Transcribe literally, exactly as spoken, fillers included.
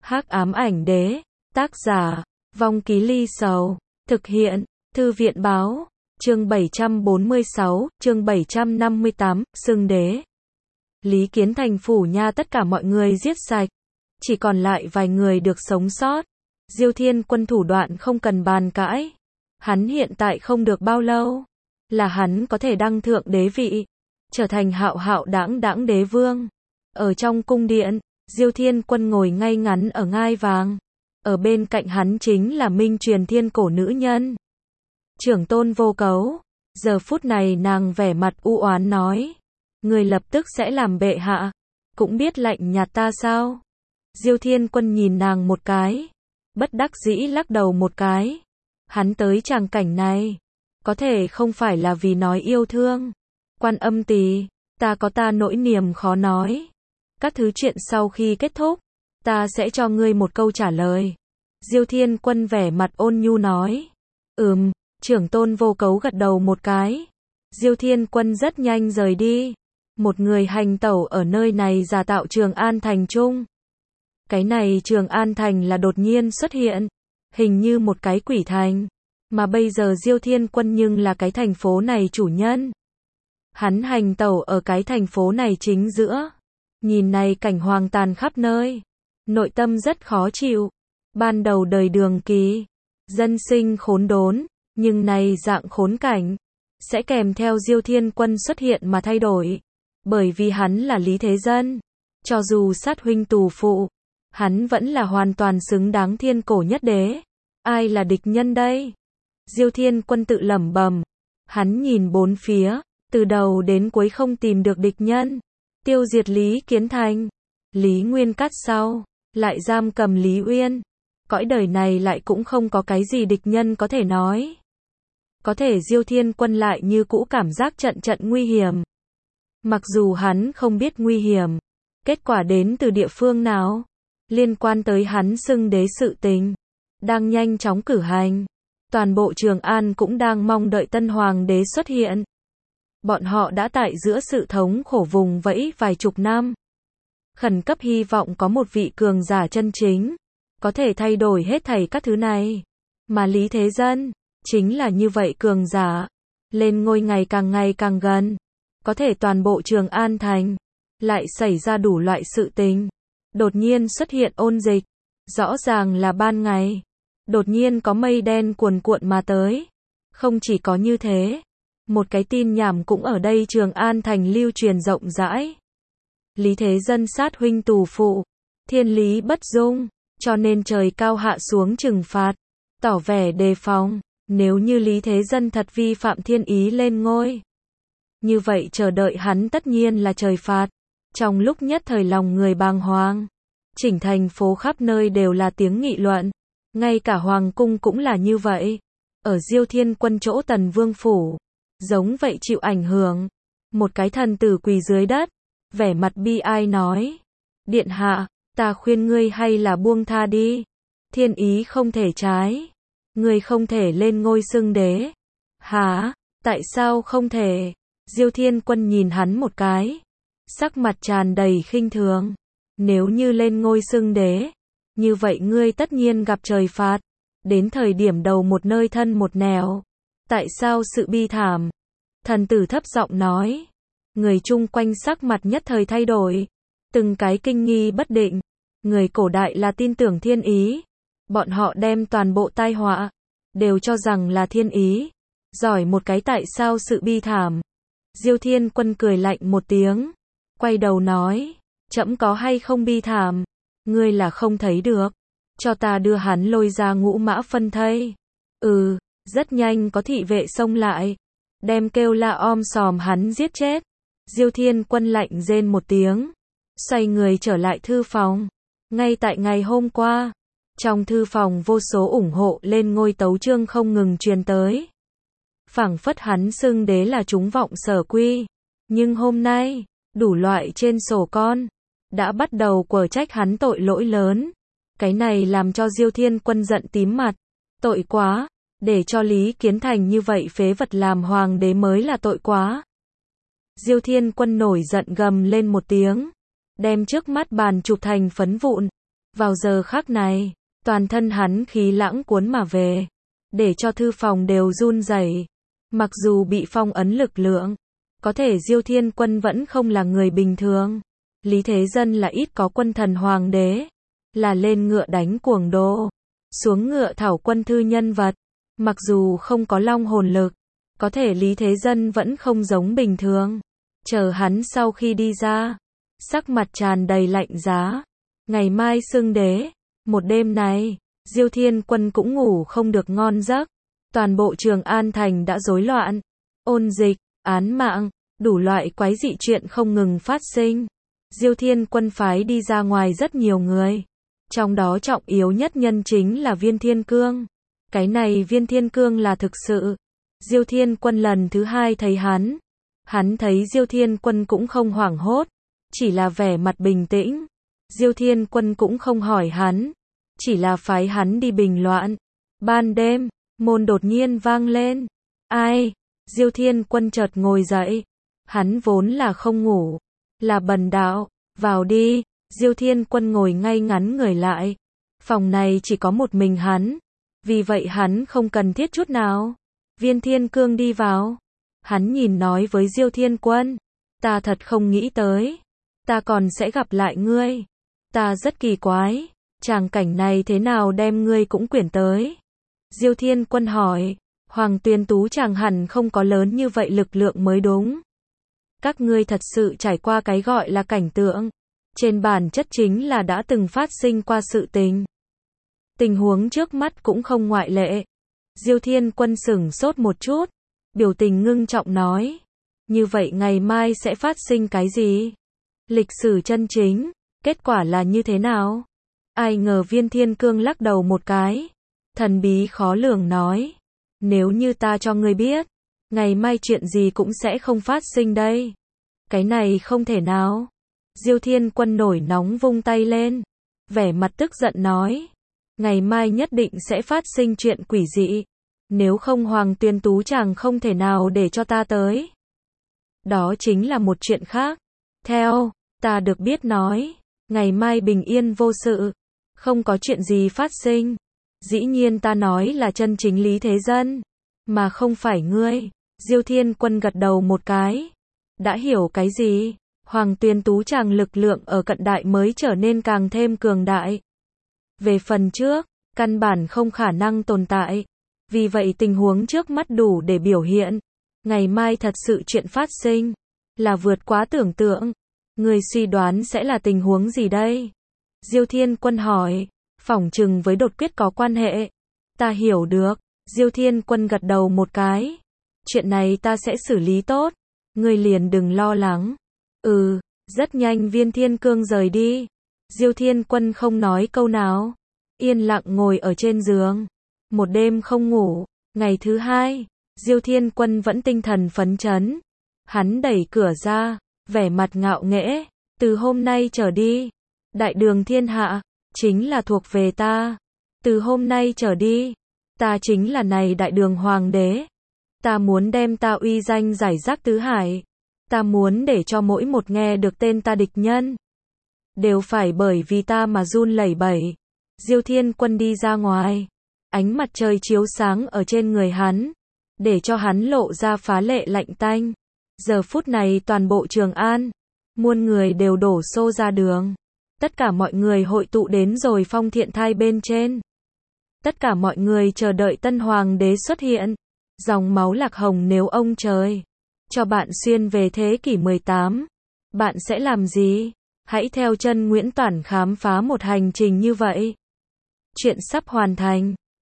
Hắc ám ảnh đế, tác giả, Vong Ký Ly Sầu, thực hiện, Thư viện báo, chương bảy trăm bốn mươi sáu, chương bảy trăm năm mươi tám, xưng đế. Lý Kiến Thành phủ nha tất cả mọi người giết sạch, chỉ còn lại vài người được sống sót. Diêu Thiên Quân thủ đoạn không cần bàn cãi, hắn hiện tại không được bao lâu, là hắn có thể đăng thượng đế vị, trở thành hạo hạo đãng đãng đế vương. Ở trong cung điện, Diêu Thiên Quân ngồi ngay ngắn ở ngai vàng, ở bên cạnh hắn chính là Minh Truyền Thiên cổ nữ nhân, Trưởng Tôn Vô Cấu. Giờ phút này nàng vẻ mặt u oán nói, người lập tức sẽ làm bệ hạ, cũng biết lạnh nhạt ta sao? Diêu Thiên Quân nhìn nàng một cái, bất đắc dĩ lắc đầu một cái. Hắn tới tràng cảnh này, có thể không phải là vì nói yêu thương. Quan Âm Tỳ, ta có ta nỗi niềm khó nói. Các thứ chuyện sau khi kết thúc, ta sẽ cho ngươi một câu trả lời. Diêu Thiên Quân vẻ mặt ôn nhu nói. Ừm, Trưởng Tôn Vô Cấu gật đầu một cái. Diêu Thiên Quân rất nhanh rời đi. Một người hành tẩu ở nơi này giả tạo Trường An Thành trung. Cái này Trường An Thành là đột nhiên xuất hiện, hình như một cái quỷ thành, mà bây giờ Diêu Thiên Quân nhưng là cái thành phố này chủ nhân. Hắn hành tẩu ở cái thành phố này chính giữa, nhìn này cảnh hoang tàn khắp nơi, nội tâm rất khó chịu. Ban đầu đời Đường Kỳ, dân sinh khốn đốn, nhưng này dạng khốn cảnh sẽ kèm theo Diêu Thiên Quân xuất hiện mà thay đổi, bởi vì hắn là Lý Thế Dân, cho dù sát huynh tù phụ, hắn vẫn là hoàn toàn xứng đáng thiên cổ nhất đế. Ai là địch nhân đây? Diêu Thiên Quân tự lẩm bẩm. Hắn nhìn bốn phía, từ đầu đến cuối không tìm được địch nhân. Tiêu diệt Lý Kiến Thành, Lý Nguyên Cát sau, lại giam cầm Lý Uyên. Cõi đời này lại cũng không có cái gì địch nhân có thể nói. Có thể Diêu Thiên Quân lại như cũ cảm giác trận trận nguy hiểm. Mặc dù hắn không biết nguy hiểm, kết quả đến từ địa phương nào, liên quan tới hắn xưng đế sự tình, đang nhanh chóng cử hành. Toàn bộ Trường An cũng đang mong đợi tân hoàng đế xuất hiện. Bọn họ đã tại giữa sự thống khổ vùng vẫy vài chục năm, khẩn cấp hy vọng có một vị cường giả chân chính, có thể thay đổi hết thảy các thứ này. Mà Lý Thế Dân, chính là như vậy cường giả, lên ngôi ngày càng ngày càng gần. Có thể toàn bộ Trường An Thành, lại xảy ra đủ loại sự tình. Đột nhiên xuất hiện ôn dịch, rõ ràng là ban ngày, đột nhiên có mây đen cuồn cuộn mà tới. Không chỉ có như thế, một cái tin nhảm cũng ở đây Trường An Thành lưu truyền rộng rãi. Lý Thế Dân sát huynh tù phụ, thiên lý bất dung, cho nên trời cao hạ xuống trừng phạt, tỏ vẻ đề phòng. Nếu như Lý Thế Dân thật vi phạm thiên ý lên ngôi, như vậy chờ đợi hắn tất nhiên là trời phạt. Trong lúc nhất thời lòng người bàng hoàng, chỉnh thành phố khắp nơi đều là tiếng nghị luận, ngay cả hoàng cung cũng là như vậy. Ở Diêu Thiên Quân chỗ Tần Vương phủ, giống vậy chịu ảnh hưởng. Một cái thần tử quỳ dưới đất, vẻ mặt bi ai nói: Điện hạ, ta khuyên ngươi hay là buông tha đi. Thiên ý không thể trái, ngươi không thể lên ngôi xưng đế. Hả? Tại sao không thể? Diêu Thiên Quân nhìn hắn một cái, sắc mặt tràn đầy khinh thường. Nếu như lên ngôi xưng đế, như vậy ngươi tất nhiên gặp trời phạt, đến thời điểm đầu một nơi thân một nẻo. Tại sao sự bi thảm? Thần tử thấp giọng nói. Người chung quanh sắc mặt nhất thời thay đổi, từng cái kinh nghi bất định. Người cổ đại là tin tưởng thiên ý, bọn họ đem toàn bộ tai họa đều cho rằng là thiên ý. Giỏi một cái tại sao sự bi thảm? Diêu Thiên Quân cười lạnh một tiếng, quay đầu nói, trẫm có hay không bi thảm, ngươi là không thấy được, cho ta đưa hắn lôi ra ngũ mã phân thây. Ừ, rất nhanh có thị vệ xông lại, đem kêu la om sòm hắn giết chết. Diêu Thiên Quân lạnh rên một tiếng, xoay người trở lại thư phòng. Ngay tại ngày hôm qua, trong thư phòng vô số ủng hộ lên ngôi tấu chương không ngừng truyền tới. Phảng phất hắn xưng đế là chúng vọng sở quy. Nhưng hôm nay, đủ loại trên sổ con đã bắt đầu quở trách hắn tội lỗi lớn. Cái này làm cho Diêu Thiên Quân giận tím mặt. Tội quá, để cho Lý Kiến Thành như vậy phế vật làm hoàng đế mới là tội quá. Diêu Thiên Quân nổi giận gầm lên một tiếng, đem trước mắt bàn chụp thành phấn vụn, Vào giờ khắc này, toàn thân hắn khí lãng cuốn mà về, để cho thư phòng đều run rẩy. Mặc dù bị phong ấn lực lượng, có thể Diêu Thiên Quân vẫn không là người bình thường. Lý Thế Dân là ít có quân thần hoàng đế, là lên ngựa đánh cuồng đô, xuống ngựa thảo quân thư nhân vật. Mặc dù không có long hồn lực, có thể Lý Thế Dân vẫn không giống bình thường. Chờ hắn sau khi đi ra, sắc mặt tràn đầy lạnh giá. Ngày mai xưng đế, một đêm này, Diêu Thiên Quân cũng ngủ không được ngon giấc. Toàn bộ Trường An thành đã rối loạn, ôn dịch, án mạng, đủ loại quái dị chuyện không ngừng phát sinh. Diêu Thiên Quân phái đi ra ngoài rất nhiều người, trong đó trọng yếu nhất nhân chính là Viên Thiên Cương. Cái này Viên Thiên Cương là thực sự. Diêu Thiên Quân lần thứ hai thấy hắn, hắn thấy Diêu Thiên Quân cũng không hoảng hốt, chỉ là vẻ mặt bình tĩnh. Diêu Thiên Quân cũng không hỏi hắn, chỉ là phái hắn đi bình loạn. Ban đêm, môn đột nhiên vang lên. Ai? Diêu Thiên Quân chợt ngồi dậy. Hắn vốn là không ngủ, là bần đạo, vào đi. Diêu Thiên Quân ngồi ngay ngắn người lại. Phòng này chỉ có một mình hắn, vì vậy hắn không cần thiết chút nào. Viên Thiên Cương đi vào. Hắn nhìn nói với Diêu Thiên Quân, ta thật không nghĩ tới, ta còn sẽ gặp lại ngươi. Ta rất kỳ quái, tràng cảnh này thế nào đem ngươi cũng quyển tới. Diêu Thiên Quân hỏi, Hoàng Tuyên Tú chàng hẳn không có lớn như vậy lực lượng mới đúng. Các ngươi thật sự trải qua cái gọi là cảnh tượng, trên bản chất chính là đã từng phát sinh qua sự tình. Tình huống trước mắt cũng không ngoại lệ. Diêu Thiên Quân sửng sốt một chút, biểu tình ngưng trọng nói, như vậy ngày mai sẽ phát sinh cái gì? Lịch sử chân chính, kết quả là như thế nào? Ai ngờ Viên Thiên Cương lắc đầu một cái, thần bí khó lường nói, nếu như ta cho ngươi biết, ngày mai chuyện gì cũng sẽ không phát sinh đây. Cái này không thể nào. Diêu Thiên Quân nổi nóng vung tay lên, vẻ mặt tức giận nói, ngày mai nhất định sẽ phát sinh chuyện quỷ dị, nếu không Hoàng Tuyên Tú chàng không thể nào để cho ta tới. Đó chính là một chuyện khác. Theo ta được biết nói, ngày mai bình yên vô sự, không có chuyện gì phát sinh. Dĩ nhiên ta nói là chân chính Lý Thế Dân, mà không phải ngươi. Diêu Thiên Quân gật đầu một cái. Đã hiểu cái gì? Hoàng Tuyên Tú chàng lực lượng ở cận đại mới trở nên càng thêm cường đại. Về phần trước, căn bản không khả năng tồn tại. Vì vậy tình huống trước mắt đủ để biểu hiện. Ngày mai thật sự chuyện phát sinh, là vượt quá tưởng tượng. Người suy đoán sẽ là tình huống gì đây? Diêu Thiên Quân hỏi, phỏng chừng với đột quyết có quan hệ. Ta hiểu được. Diêu Thiên Quân gật đầu một cái. Chuyện này ta sẽ xử lý tốt. Ngươi liền đừng lo lắng. Ừ, rất nhanh Viên Thiên Cương rời đi. Diêu Thiên Quân không nói câu nào, yên lặng ngồi ở trên giường. Một đêm không ngủ. Ngày thứ hai, Diêu Thiên Quân vẫn tinh thần phấn chấn. Hắn đẩy cửa ra, vẻ mặt ngạo nghễ. Từ hôm nay trở đi, đại đường thiên hạ, chính là thuộc về ta. Từ hôm nay trở đi, ta chính là này đại đường hoàng đế. Ta muốn đem ta uy danh giải rác tứ hải. Ta muốn để cho mỗi một nghe được tên ta địch nhân, đều phải bởi vì ta mà run lẩy bẩy. Diêu Thiên Quân đi ra ngoài. Ánh mặt trời chiếu sáng ở trên người hắn, để cho hắn lộ ra phá lệ lạnh tanh. Giờ phút này toàn bộ Trường An, muôn người đều đổ xô ra đường. Tất cả mọi người hội tụ đến rồi Phong Thiện Thai bên trên. Tất cả mọi người chờ đợi tân hoàng đế xuất hiện. Dòng máu Lạc Hồng, nếu ông trời cho bạn xuyên về thế kỷ mười tám, bạn sẽ làm gì? Hãy theo chân Nguyễn Toản khám phá một hành trình như vậy. Chuyện sắp hoàn thành.